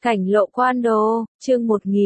Cảnh Lộ Quan Đồ, chương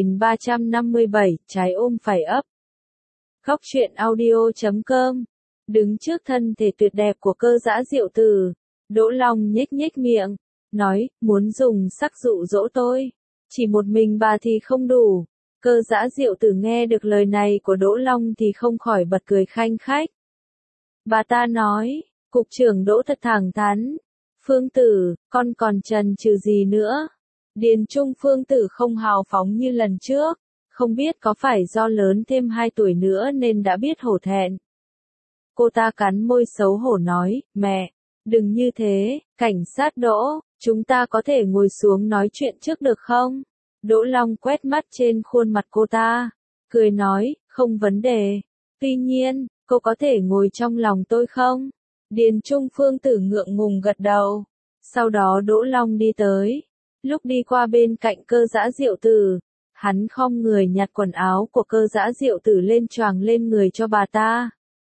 1357, trái ôm phải ấp. Góc truyện audio.com. Đứng trước thân thể tuyệt đẹp của Cơ Dã Diệu Tử, Đỗ Long nhếch nhếch miệng, nói, muốn dùng sắc dụ dỗ tôi. Chỉ một mình bà thì không đủ. Cơ Dã Diệu Tử nghe được lời này của Đỗ Long thì không khỏi bật cười khanh khách. Bà ta nói, cục trưởng Đỗ thật thẳng thắn. Phương Tử, con còn chần chừ gì nữa? Điền Trung Phương Tử không hào phóng như lần trước, không biết có phải do lớn thêm 2 tuổi nữa nên đã biết hổ thẹn. Cô ta cắn môi xấu hổ nói, mẹ, đừng như thế, cảnh sát Đỗ, chúng ta có thể ngồi xuống nói chuyện trước được không? Đỗ Long quét mắt trên khuôn mặt cô ta, cười nói, không vấn đề. Tuy nhiên, cô có thể ngồi trong lòng tôi không? Điền Trung Phương Tử ngượng ngùng gật đầu. Sau đó Đỗ Long đi tới. Lúc đi qua bên cạnh Cơ Dã Diệu Tử, hắn khom người nhặt quần áo của Cơ Dã Diệu Tử lên choàng lên người cho bà ta.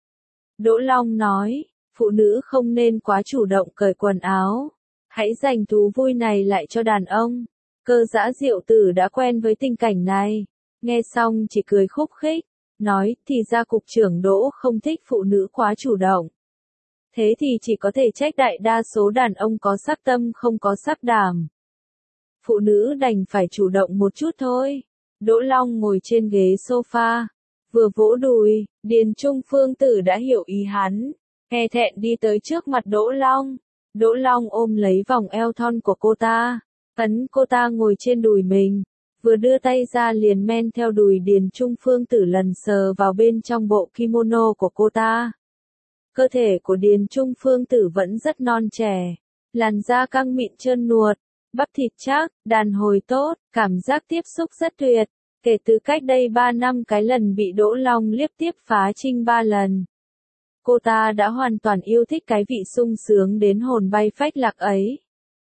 Đỗ Long nói, phụ nữ không nên quá chủ động cởi quần áo. Hãy dành thú vui này lại cho đàn ông. Cơ Dã Diệu Tử đã quen với tình cảnh này. Nghe xong chỉ cười khúc khích. Nói, thì ra cục trưởng Đỗ không thích phụ nữ quá chủ động. Thế thì chỉ có thể trách đại đa số đàn ông có sắc tâm không có sắc đảm. Phụ nữ đành phải chủ động một chút thôi. Đỗ Long ngồi trên ghế sofa, vừa vỗ đùi, Điền Trung Phương Tử đã hiểu ý hắn, e thẹn đi tới trước mặt Đỗ Long. Đỗ Long ôm lấy vòng eo thon của cô ta, ấn cô ta ngồi trên đùi mình, vừa đưa tay ra liền men theo đùi Điền Trung Phương Tử lần sờ vào bên trong bộ kimono của cô ta. Cơ thể của Điền Trung Phương Tử vẫn rất non trẻ, làn da căng mịn trơn nuột, bắp thịt chắc, đàn hồi tốt, cảm giác tiếp xúc rất tuyệt. Kể từ cách đây 3 năm cái lần bị Đỗ Long liếc tiếp phá trinh 3 lần. Cô ta đã hoàn toàn yêu thích cái vị sung sướng đến hồn bay phách lạc ấy.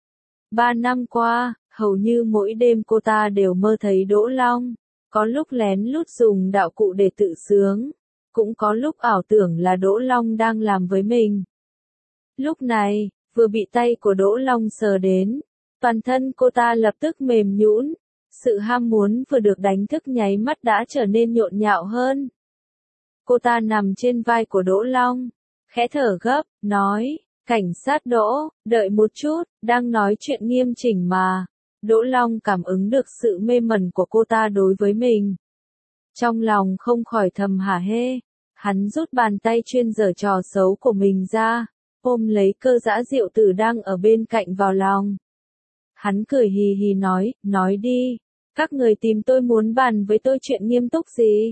3 năm qua, hầu như mỗi đêm cô ta đều mơ thấy Đỗ Long. Có lúc lén lút dùng đạo cụ để tự sướng. Cũng có lúc ảo tưởng là Đỗ Long đang làm với mình. Lúc này, vừa bị tay của Đỗ Long sờ đến. Toàn thân cô ta lập tức mềm nhũn, sự ham muốn vừa được đánh thức nháy mắt đã trở nên nhộn nhạo hơn. Cô ta nằm trên vai của Đỗ Long, khẽ thở gấp, nói, cảnh sát Đỗ, đợi một chút, đang nói chuyện nghiêm chỉnh mà. Đỗ Long cảm ứng được sự mê mẩn của cô ta đối với mình. Trong lòng không khỏi thầm hả hê, hắn rút bàn tay chuyên giở trò xấu của mình ra, ôm lấy Cơ Dã Diệu Tử đang ở bên cạnh vào lòng. Hắn cười hì hì nói đi, các người tìm tôi muốn bàn với tôi chuyện nghiêm túc gì?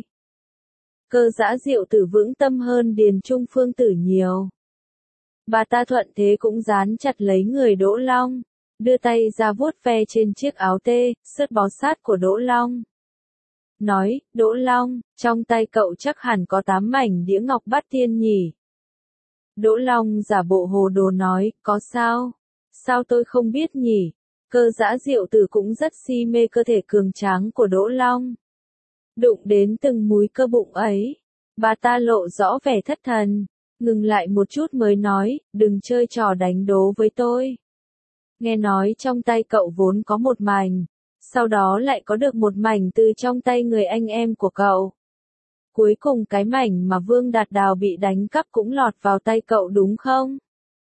Cơ Dã Diệu Tử vững tâm hơn Điền Trung Phương Tử nhiều. Bà ta thuận thế cũng dán chặt lấy người Đỗ Long, đưa tay ra vuốt ve trên chiếc áo tê, sứt bó sát của Đỗ Long. Nói, Đỗ Long, trong tay cậu chắc hẳn có 8 mảnh đĩa ngọc bát tiên nhỉ? Đỗ Long giả bộ hồ đồ nói, có sao? Sao tôi không biết nhỉ? Cơ Dã Diệu Tử cũng rất si mê cơ thể cường tráng của Đỗ Long. Đụng đến từng múi cơ bụng ấy, bà ta lộ rõ vẻ thất thần, ngừng lại một chút mới nói, đừng chơi trò đánh đố với tôi. Nghe nói trong tay cậu vốn có một mảnh, sau đó lại có được một mảnh từ trong tay người anh em của cậu. Cuối cùng cái mảnh mà Vương Đạt Đào bị đánh cắp cũng lọt vào tay cậu đúng không?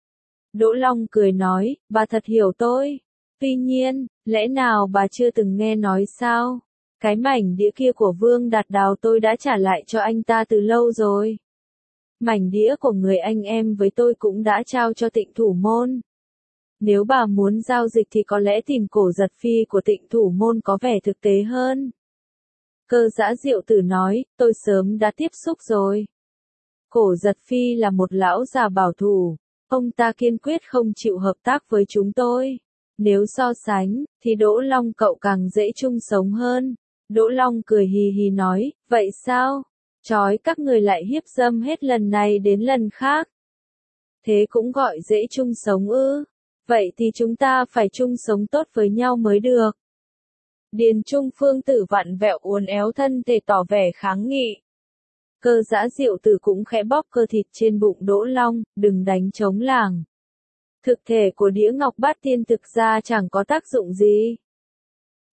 Đỗ Long cười nói, bà thật hiểu tôi. Tuy nhiên, lẽ nào bà chưa từng nghe nói sao? Cái mảnh đĩa kia của Vương Đạt Đào tôi đã trả lại cho anh ta từ lâu rồi. Mảnh đĩa của người anh em với tôi cũng đã trao cho Tịnh Thủ Môn. Nếu bà muốn giao dịch thì có lẽ tìm Cổ Giật Phi của Tịnh Thủ Môn có vẻ thực tế hơn. Cơ Dã Diệu Tử nói, tôi sớm đã tiếp xúc rồi. Cổ Giật Phi là một lão già bảo thủ, ông ta kiên quyết không chịu hợp tác với chúng tôi. Nếu so sánh, thì Đỗ Long cậu càng dễ chung sống hơn. Đỗ Long cười hì hì nói, vậy sao? Chói các người lại hiếp dâm hết lần này đến lần khác. Thế cũng gọi dễ chung sống ư? Vậy thì chúng ta phải chung sống tốt với nhau mới được. Điền Trung Phương Tử vặn vẹo uốn éo thân thể tỏ vẻ kháng nghị. Cơ Dã Diệu Tử cũng khẽ bóp cơ thịt trên bụng Đỗ Long, đừng đánh trống làng. Thực thể của đĩa ngọc bát tiên thực ra chẳng có tác dụng gì.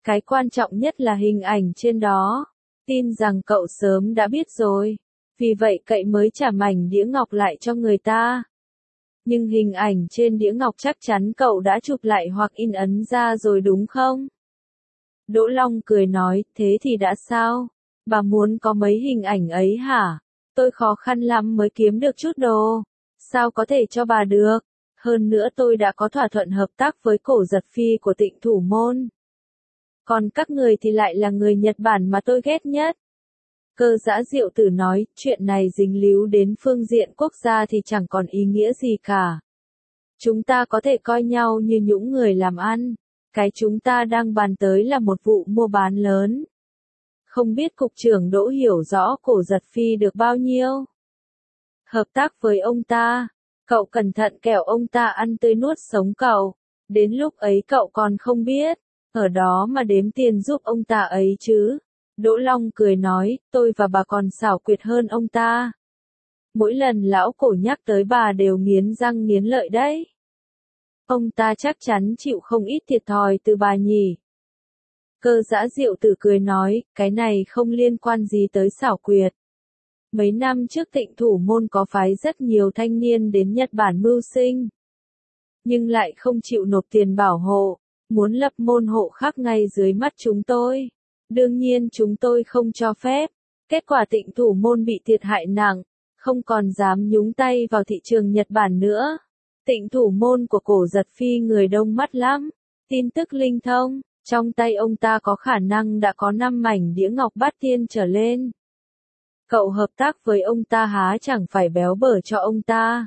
Cái quan trọng nhất là hình ảnh trên đó. Tin rằng cậu sớm đã biết rồi. Vì vậy cậy mới trả mảnh đĩa ngọc lại cho người ta. Nhưng hình ảnh trên đĩa ngọc chắc chắn cậu đã chụp lại hoặc in ấn ra rồi đúng không? Đỗ Long cười nói, thế thì đã sao? Bà muốn có mấy hình ảnh ấy hả? Tôi khó khăn lắm mới kiếm được chút đồ. Sao có thể cho bà được? Hơn nữa tôi đã có thỏa thuận hợp tác với Cổ Giật Phi của Tịnh Thủ Môn. Còn các người thì lại là người Nhật Bản mà tôi ghét nhất. Cơ Dã Diệu Tử nói, chuyện này dính líu đến phương diện quốc gia thì chẳng còn ý nghĩa gì cả. Chúng ta có thể coi nhau như những người làm ăn. Cái chúng ta đang bàn tới là một vụ mua bán lớn. Không biết cục trưởng Đỗ hiểu rõ Cổ Giật Phi được bao nhiêu? Hợp tác với ông ta. Cậu cẩn thận kẻo ông ta ăn tươi nuốt sống cậu. Đến lúc ấy cậu còn không biết. Ở đó mà đếm tiền giúp ông ta ấy chứ. Đỗ Long cười nói, tôi và bà còn xảo quyệt hơn ông ta. Mỗi lần lão Cổ nhắc tới bà đều nghiến răng nghiến lợi đấy. Ông ta chắc chắn chịu không ít thiệt thòi từ bà nhỉ. Cơ Dã Diệu Tử cười nói, cái này không liên quan gì tới xảo quyệt. Mấy năm trước Tịnh Thủ Môn có phái rất nhiều thanh niên đến Nhật Bản mưu sinh. Nhưng lại không chịu nộp tiền bảo hộ, muốn lập môn hộ khác ngay dưới mắt chúng tôi. Đương nhiên chúng tôi không cho phép. Kết quả Tịnh Thủ Môn bị thiệt hại nặng, không còn dám nhúng tay vào thị trường Nhật Bản nữa. Tịnh Thủ Môn của Cổ Giật Phi người đông mắt lắm. Tin tức linh thông, trong tay ông ta có khả năng đã có 5 mảnh đĩa ngọc bát tiên trở lên. Cậu hợp tác với ông ta há chẳng phải béo bở cho ông ta.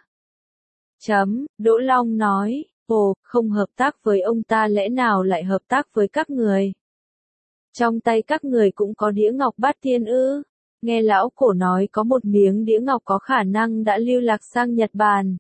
Đỗ Long nói, ồ, không hợp tác với ông ta lẽ nào lại hợp tác với các người? Trong tay các người cũng có đĩa ngọc bát tiên ư? Nghe lão Cổ nói có một miếng đĩa ngọc có khả năng đã lưu lạc sang Nhật Bản.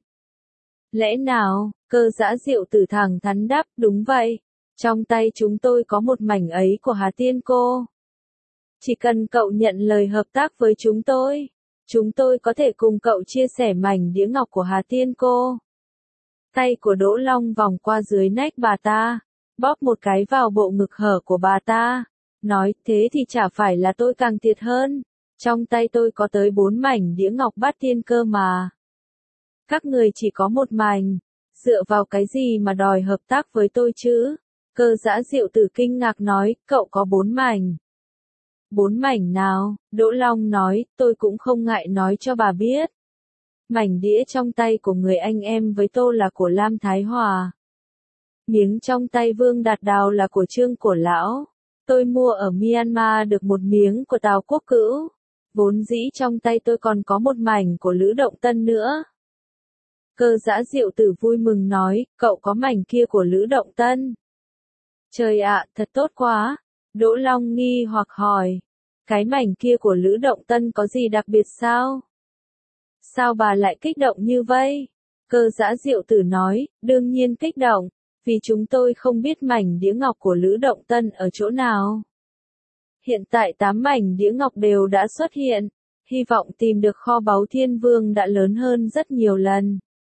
Lẽ nào? Cơ Dã Diệu Tử thẳng thắn đáp, đúng vậy. Trong tay chúng tôi có một mảnh ấy của Hà Tiên cô. Chỉ cần cậu nhận lời hợp tác với chúng tôi có thể cùng cậu chia sẻ mảnh đĩa ngọc của Hà Tiên cô. Tay của Đỗ Long vòng qua dưới nách bà ta, bóp một cái vào bộ ngực hở của bà ta, nói, thế thì chả phải là tôi càng thiệt hơn. Trong tay tôi có tới 4 mảnh đĩa ngọc bát tiên cơ mà. Các người chỉ có một mảnh, dựa vào cái gì mà đòi hợp tác với tôi chứ? Cơ Dã Diệu Tử kinh ngạc nói, cậu có 4 mảnh. 4 mảnh nào? Đỗ Long nói, tôi cũng không ngại nói cho bà biết. Mảnh đĩa trong tay của người anh em với Tô là của Lam Thái Hòa. Miếng trong tay Vương Đạt Đào là của Trương Cổ Lão. Tôi mua ở Myanmar được một miếng của Tào Quốc Cữu. Vốn dĩ trong tay tôi còn có một mảnh của Lữ Động Tân nữa. Cơ Dã Diệu Tử vui mừng nói, cậu có mảnh kia của Lữ Động Tân. Trời ạ, thật tốt quá. Đỗ Long nghi hoặc hỏi, cái mảnh kia của Lữ Động Tân có gì đặc biệt sao? Sao bà lại kích động như vậy? Cơ Dã Diệu Tử nói, đương nhiên kích động, vì chúng tôi không biết mảnh đĩa ngọc của Lữ Động Tân ở chỗ nào. Hiện tại 8 mảnh đĩa ngọc đều đã xuất hiện, hy vọng tìm được kho báu Thiên Vương đã lớn hơn rất nhiều lần.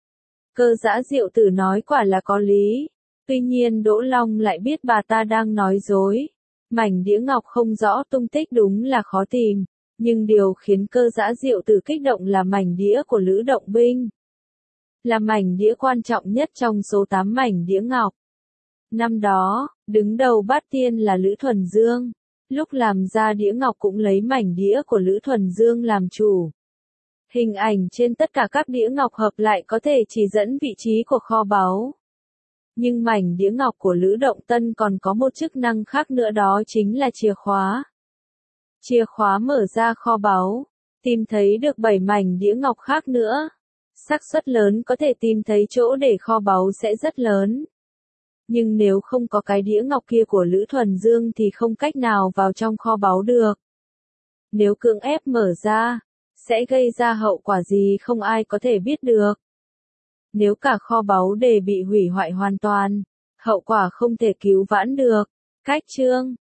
Cơ Dã Diệu Tử nói quả là có lý, tuy nhiên Đỗ Long lại biết bà ta đang nói dối. Mảnh đĩa ngọc không rõ tung tích đúng là khó tìm, nhưng điều khiến Cơ Dã Diệu Tử kích động là mảnh đĩa của Lữ Động Binh. Là mảnh đĩa quan trọng nhất trong số 8 mảnh đĩa ngọc. Năm đó, đứng đầu bát tiên là Lữ Thuần Dương. Lúc làm ra đĩa ngọc cũng lấy mảnh đĩa của Lữ Thuần Dương làm chủ. Hình ảnh trên tất cả các đĩa ngọc hợp lại có thể chỉ dẫn vị trí của kho báu. Nhưng mảnh đĩa ngọc của Lữ Động Tân còn có một chức năng khác nữa, đó chính là chìa khóa. Chìa khóa mở ra kho báu, tìm thấy được 7 mảnh đĩa ngọc khác nữa. Xác suất lớn có thể tìm thấy chỗ để kho báu sẽ rất lớn. Nhưng nếu không có cái đĩa ngọc kia của Lữ Thuần Dương thì không cách nào vào trong kho báu được. Nếu cưỡng ép mở ra, sẽ gây ra hậu quả gì không ai có thể biết được. Nếu cả kho báu đều bị hủy hoại hoàn toàn, hậu quả không thể cứu vãn được. Cách chương